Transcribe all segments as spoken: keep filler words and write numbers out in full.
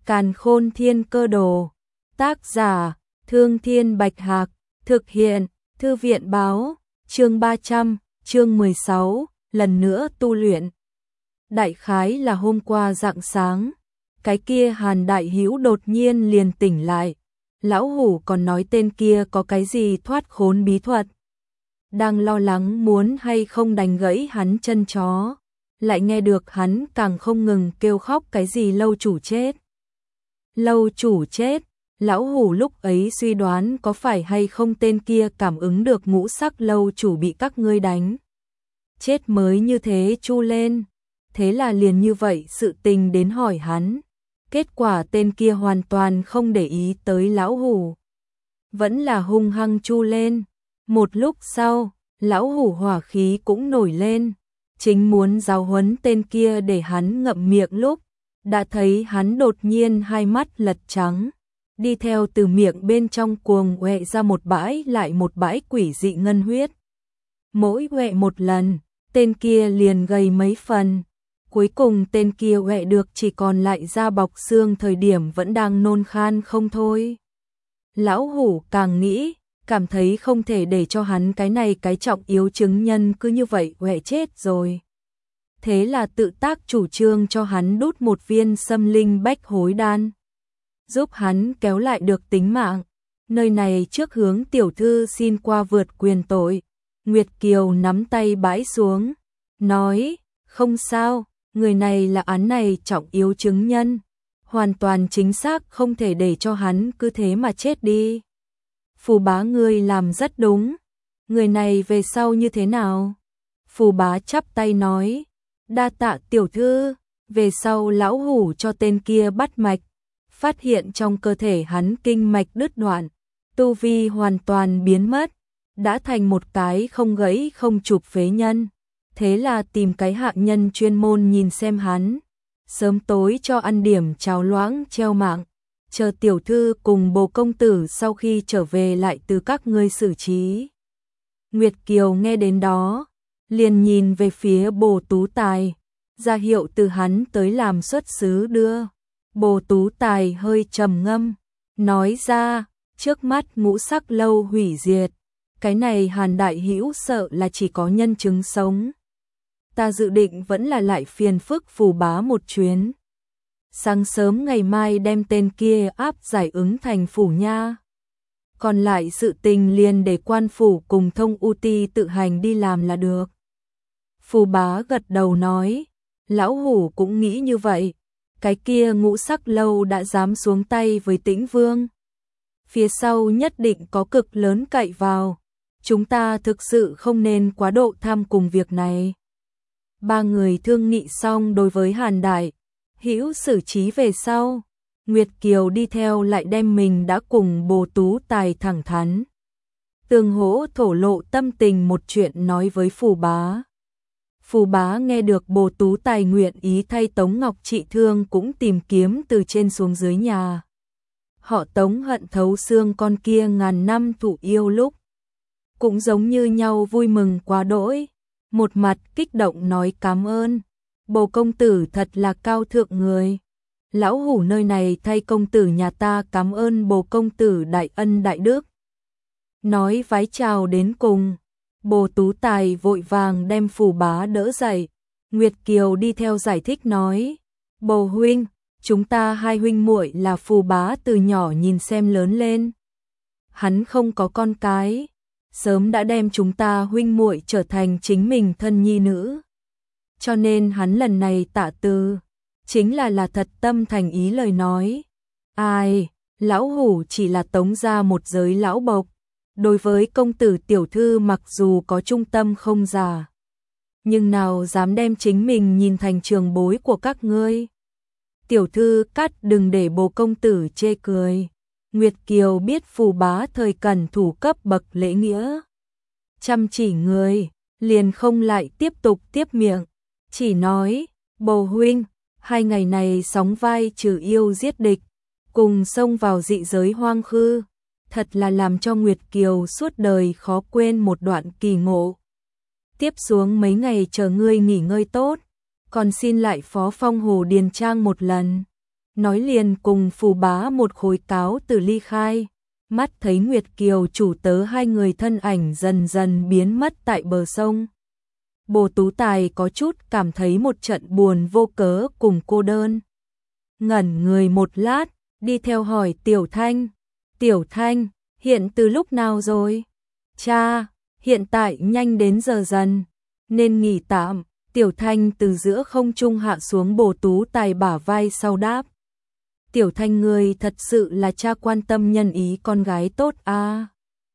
Càn Khôn Thiên Cơ Đồ. Tác giả: Thương Thiên Bạch Hạc. Thực hiện: Thư viện Báo. Chương ba trăm, chương mười sáu, lần nữa tu luyện. Đại khái là hôm qua rạng sáng, cái kia Hàn Đại Hữu đột nhiên liền tỉnh lại. Lão Hủ còn nói tên kia có cái gì thoát khốn bí thuật. Đang lo lắng muốn hay không đánh gãy hắn chân chó, lại nghe được hắn càng không ngừng kêu khóc cái gì lâu chủ chết. Lâu chủ chết, Lão Hủ lúc ấy suy đoán có phải hay không tên kia cảm ứng được ngũ sắc lâu chủ bị các ngươi đánh chết mới như thế chu lên. Thế là liền như vậy sự tình đến hỏi hắn. Kết quả tên kia hoàn toàn không để ý tới Lão Hủ, vẫn là hung hăng chu lên. Một lúc sau, Lão Hủ hỏa khí cũng nổi lên, chính muốn giáo huấn tên kia để hắn ngậm miệng lúc, đã thấy hắn đột nhiên hai mắt lật trắng, đi theo từ miệng bên trong cuồng quẹ ra một bãi lại một bãi quỷ dị ngân huyết. Mỗi quẹ một lần, tên kia liền gầy mấy phần. Cuối cùng tên kia quẹ được chỉ còn lại da bọc xương thời điểm vẫn đang nôn khan không thôi. Lão Hủ càng nghĩ, cảm thấy không thể để cho hắn cái này cái trọng yếu chứng nhân cứ như vậy quẹ chết rồi. Thế là tự tác chủ trương cho hắn đút một viên xâm linh bách hối đan, giúp hắn kéo lại được tính mạng. Nơi này trước hướng tiểu thư xin qua vượt quyền tội. Nguyệt Kiều nắm tay bãi xuống, nói, không sao, người này là án này trọng yếu chứng nhân, hoàn toàn chính xác không thể để cho hắn cứ thế mà chết đi. Phù bá ngươi làm rất đúng, người này về sau như thế nào? Phù bá chắp tay nói, đa tạ tiểu thư. Về sau Lão Hủ cho tên kia bắt mạch, phát hiện trong cơ thể hắn kinh mạch đứt đoạn, tu vi hoàn toàn biến mất, đã thành một cái không gãy không chụp phế nhân. Thế là tìm cái hạ nhân chuyên môn nhìn xem hắn, sớm tối cho ăn điểm cháo loãng treo mạng, chờ tiểu thư cùng Bồ công tử sau khi trở về lại từ các ngươi xử trí. Nguyệt Kiều nghe đến đó, liền nhìn về phía Bồ Tú Tài, ra hiệu từ hắn tới làm xuất sứ đưa. Bồ Tú Tài hơi trầm ngâm, nói ra, trước mắt ngũ sắc lâu hủy diệt, cái này Hàn Đại Hữu sợ là chỉ có nhân chứng sống. Ta dự định vẫn là lại phiền phức Phù bá một chuyến. Sáng sớm ngày mai đem tên kia áp giải ứng thành phủ nha. Còn lại sự tình liền để quan phủ cùng Thông U Ti tự hành đi làm là được. Phù bá gật đầu nói, Lão Hủ cũng nghĩ như vậy. Cái kia ngũ sắc lâu đã dám xuống tay với Tĩnh Vương, phía sau nhất định có cực lớn cậy vào. Chúng ta thực sự không nên quá độ tham cùng việc này. Ba người thương nghị xong đối với Hàn Đại Hữu xử trí về sau, Nguyệt Kiều đi theo lại đem mình đã cùng Bồ Tú Tài thẳng thắn tương hỗ thổ lộ tâm tình một chuyện nói với Phù bá. Phù bá nghe được Bồ Tú Tài nguyện ý thay Tống Ngọc trị thương cũng tìm kiếm từ trên xuống dưới nhà. Họ Tống hận thấu xương con kia ngàn năm thụ yêu lúc, cũng giống như nhau vui mừng quá đỗi, một mặt kích động nói cảm ơn. Bồ công tử thật là cao thượng người. Lão Hủ nơi này thay công tử nhà ta cảm ơn Bồ công tử đại ân đại đức. Nói vái chào đến cùng, Bồ Tú Tài vội vàng đem Phù bá đỡ dậy. Nguyệt Kiều đi theo giải thích nói, Bồ huynh, chúng ta hai huynh muội là Phù bá từ nhỏ nhìn xem lớn lên. Hắn không có con cái, sớm đã đem chúng ta huynh muội trở thành chính mình thân nhi nữ. Cho nên hắn lần này tạ từ, chính là là thật tâm thành ý lời nói. Ai, Lão Hủ chỉ là Tống gia một giới lão bộc, đối với công tử tiểu thư mặc dù có trung tâm không giả, nhưng nào dám đem chính mình nhìn thành trường bối của các ngươi. Tiểu thư cắt đừng để Bồ công tử chê cười. Nguyệt Kiều biết Phù bá thời cần thủ cấp bậc lễ nghĩa, chăm chỉ người, liền không lại tiếp tục tiếp miệng, chỉ nói, Bồ huynh, hai ngày này sóng vai trừ yêu giết địch, cùng xông vào dị giới hoang khư, thật là làm cho Nguyệt Kiều suốt đời khó quên một đoạn kỳ ngộ. Tiếp xuống mấy ngày chờ ngươi nghỉ ngơi tốt, còn xin lại phó phong Hồ Điền Trang một lần. nói liền cùng Phù Bá một khối cáo từ ly khai, mắt thấy Nguyệt Kiều chủ tớ hai người thân ảnh dần dần biến mất tại bờ sông. Bồ Tú Tài có chút cảm thấy một trận buồn vô cớ cùng cô đơn. Ngẩn người một lát, đi theo hỏi Tiểu Thanh. Tiểu Thanh, hiện từ lúc nào rồi? Cha, hiện tại nhanh đến giờ dần, nên nghỉ tạm. Tiểu Thanh từ giữa không trung hạ xuống Bồ Tú Tài bả vai sau đáp. Tiểu Thanh ngươi thật sự là cha quan tâm nhân ý con gái tốt a. À.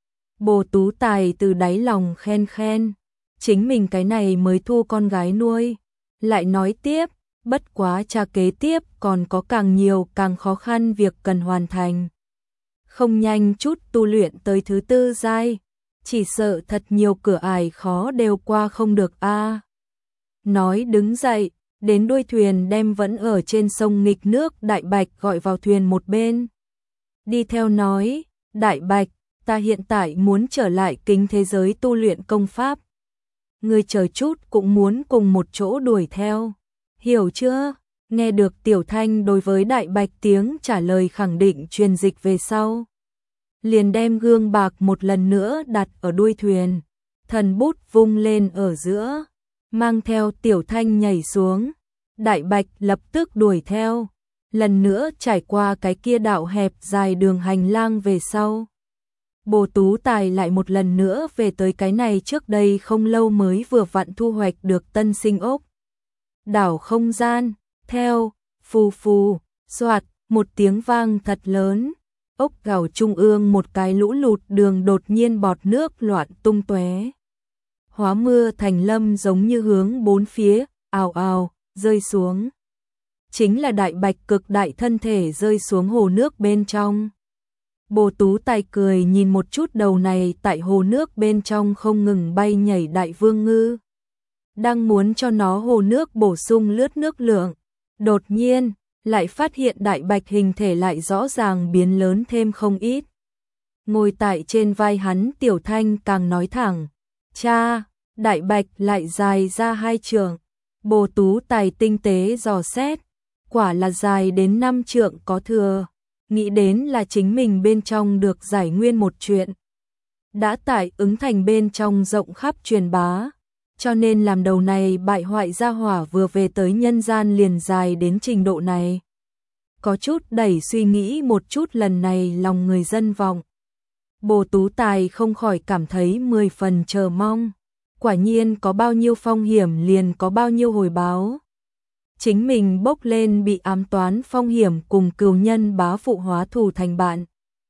Bồ Tú Tài từ đáy lòng khen khen, chính mình cái này mới thu con gái nuôi. Lại nói tiếp, bất quá cha kế tiếp còn có càng nhiều càng khó khăn việc cần hoàn thành. Không nhanh chút tu luyện tới thứ tư giai, chỉ sợ thật nhiều cửa ải khó đều qua không được a. À. Nói đứng dậy, đến đuôi thuyền đem vẫn ở trên sông nghịch nước Đại Bạch gọi vào thuyền một bên. Đi theo nói, Đại Bạch, ta hiện tại muốn trở lại kính thế giới tu luyện công pháp. Ngươi chờ chút cũng muốn cùng một chỗ đuổi theo. Hiểu chưa? Nghe được Tiểu Thanh đối với Đại Bạch tiếng trả lời khẳng định truyền dịch về sau. Liền đem gương bạc một lần nữa đặt ở đuôi thuyền. Thần bút vung lên ở giữa, mang theo Tiểu Thanh nhảy xuống. Đại Bạch lập tức đuổi theo, lần nữa trải qua cái kia đạo hẹp dài đường hành lang về sau. Bồ Tú Tài lại một lần nữa về tới cái này trước đây không lâu mới vừa vặn thu hoạch được tân sinh ốc. Đảo không gian, theo, phù phù, soạt, một tiếng vang thật lớn. Ốc gào trung ương một cái lũ lụt đường đột nhiên bọt nước loạn tung tóe. Hóa mưa thành lâm giống như hướng bốn phía, ào ào, rơi xuống. Chính là Đại Bạch cực đại thân thể rơi xuống hồ nước bên trong. Bồ Tú Tài cười nhìn một chút đầu này tại hồ nước bên trong không ngừng bay nhảy đại vương ngư. Đang muốn cho nó hồ nước bổ sung lướt nước lượng. Đột nhiên, lại phát hiện Đại Bạch hình thể lại rõ ràng biến lớn thêm không ít. Ngồi tại trên vai hắn Tiểu Thanh càng nói thẳng. Cha, Đại Bạch lại dài ra hai trượng. Bồ Tú Tài tinh tế dò xét. Quả là dài đến năm trượng có thừa. Nghĩ đến là chính mình bên trong được giải nguyên một chuyện. Đã tại ứng thành bên trong rộng khắp truyền bá. Cho nên làm đầu này bại hoại gia hỏa vừa về tới nhân gian liền dài đến trình độ này. Có chút đẩy suy nghĩ một chút lần này lòng người dân vọng. Bồ Tú Tài không khỏi cảm thấy mười phần chờ mong. Quả nhiên có bao nhiêu phong hiểm liền có bao nhiêu hồi báo. Chính mình bốc lên bị ám toán phong hiểm cùng cừu nhân bá phụ hóa thù thành bạn.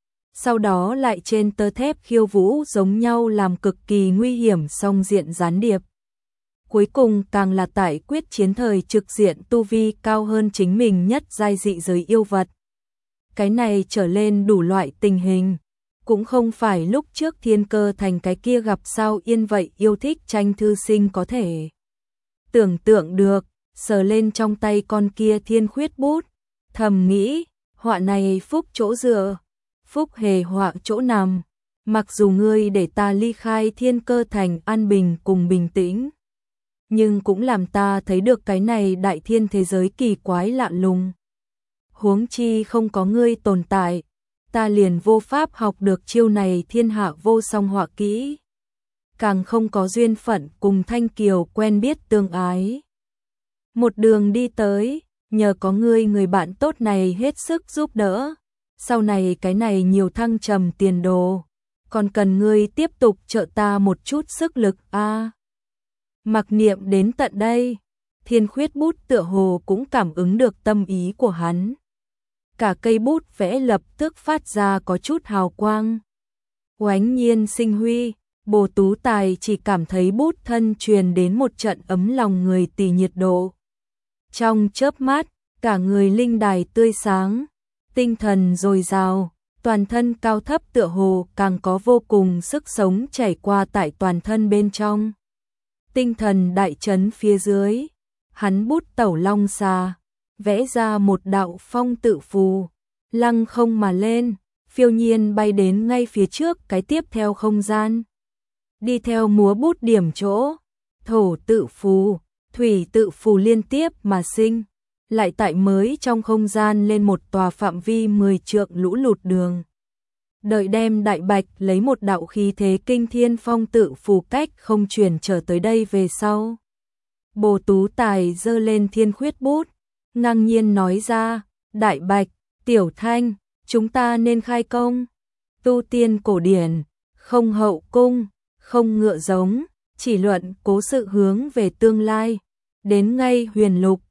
Sau đó lại trên tơ thép khiêu vũ giống nhau làm cực kỳ nguy hiểm song diện gián điệp. Cuối cùng càng là tại quyết chiến thời trực diện tu vi cao hơn chính mình nhất giai dị giới yêu vật. Cái này trở lên đủ loại tình hình. Cũng không phải lúc trước Thiên Cơ Thành cái kia gặp sao yên vậy yêu thích tranh thư sinh có thể tưởng tượng được. Sờ lên trong tay con kia thiên khuyết bút, thầm nghĩ, họa này phúc chỗ dựa, phúc hề họa chỗ nằm, mặc dù ngươi để ta ly khai Thiên Cơ Thành an bình cùng bình tĩnh, nhưng cũng làm ta thấy được cái này đại thiên thế giới kỳ quái lạ lùng. Huống chi không có ngươi tồn tại, ta liền vô pháp học được chiêu này thiên hạ vô song họa kỹ, càng không có duyên phận cùng Thanh Kiều quen biết tương ái. Một đường đi tới, nhờ có ngươi người bạn tốt này hết sức giúp đỡ, sau này cái này nhiều thăng trầm tiền đồ, còn cần ngươi tiếp tục trợ ta một chút sức lực a. À, mặc niệm đến tận đây, Thiên Khuyết bút tựa hồ cũng cảm ứng được tâm ý của hắn. Cả cây bút vẽ lập tức phát ra có chút hào quang. Oánh nhiên sinh huy, Bồ Tú Tài chỉ cảm thấy bút thân truyền đến một trận ấm lòng người tỷ nhiệt độ. Trong chớp mắt, cả người linh đài tươi sáng, tinh thần dồi dào, toàn thân cao thấp tựa hồ càng có vô cùng sức sống chảy qua tại toàn thân bên trong. Tinh thần đại chấn phía dưới, hắn bút tẩu long xà, vẽ ra một đạo phong tự phù, lăng không mà lên, phiêu nhiên bay đến ngay phía trước cái tiếp theo không gian. Đi theo múa bút điểm chỗ, thổ tự phù, thủy tự phù liên tiếp mà sinh, lại tại mới trong không gian lên một tòa phạm vi mười trượng lũ lụt đường. Đợi đem Đại Bạch lấy một đạo khí thế kinh thiên phong tự phù cách không chuyển trở tới đây về sau. Bồ Tú Tài giơ lên thiên khuyết bút, ngang nhiên nói ra, Đại Bạch, Tiểu Thanh, chúng ta nên khai công. Tu tiên cổ điển, không hậu cung, không ngựa giống, chỉ luận cố sự hướng về tương lai. Đến ngay huyền lục,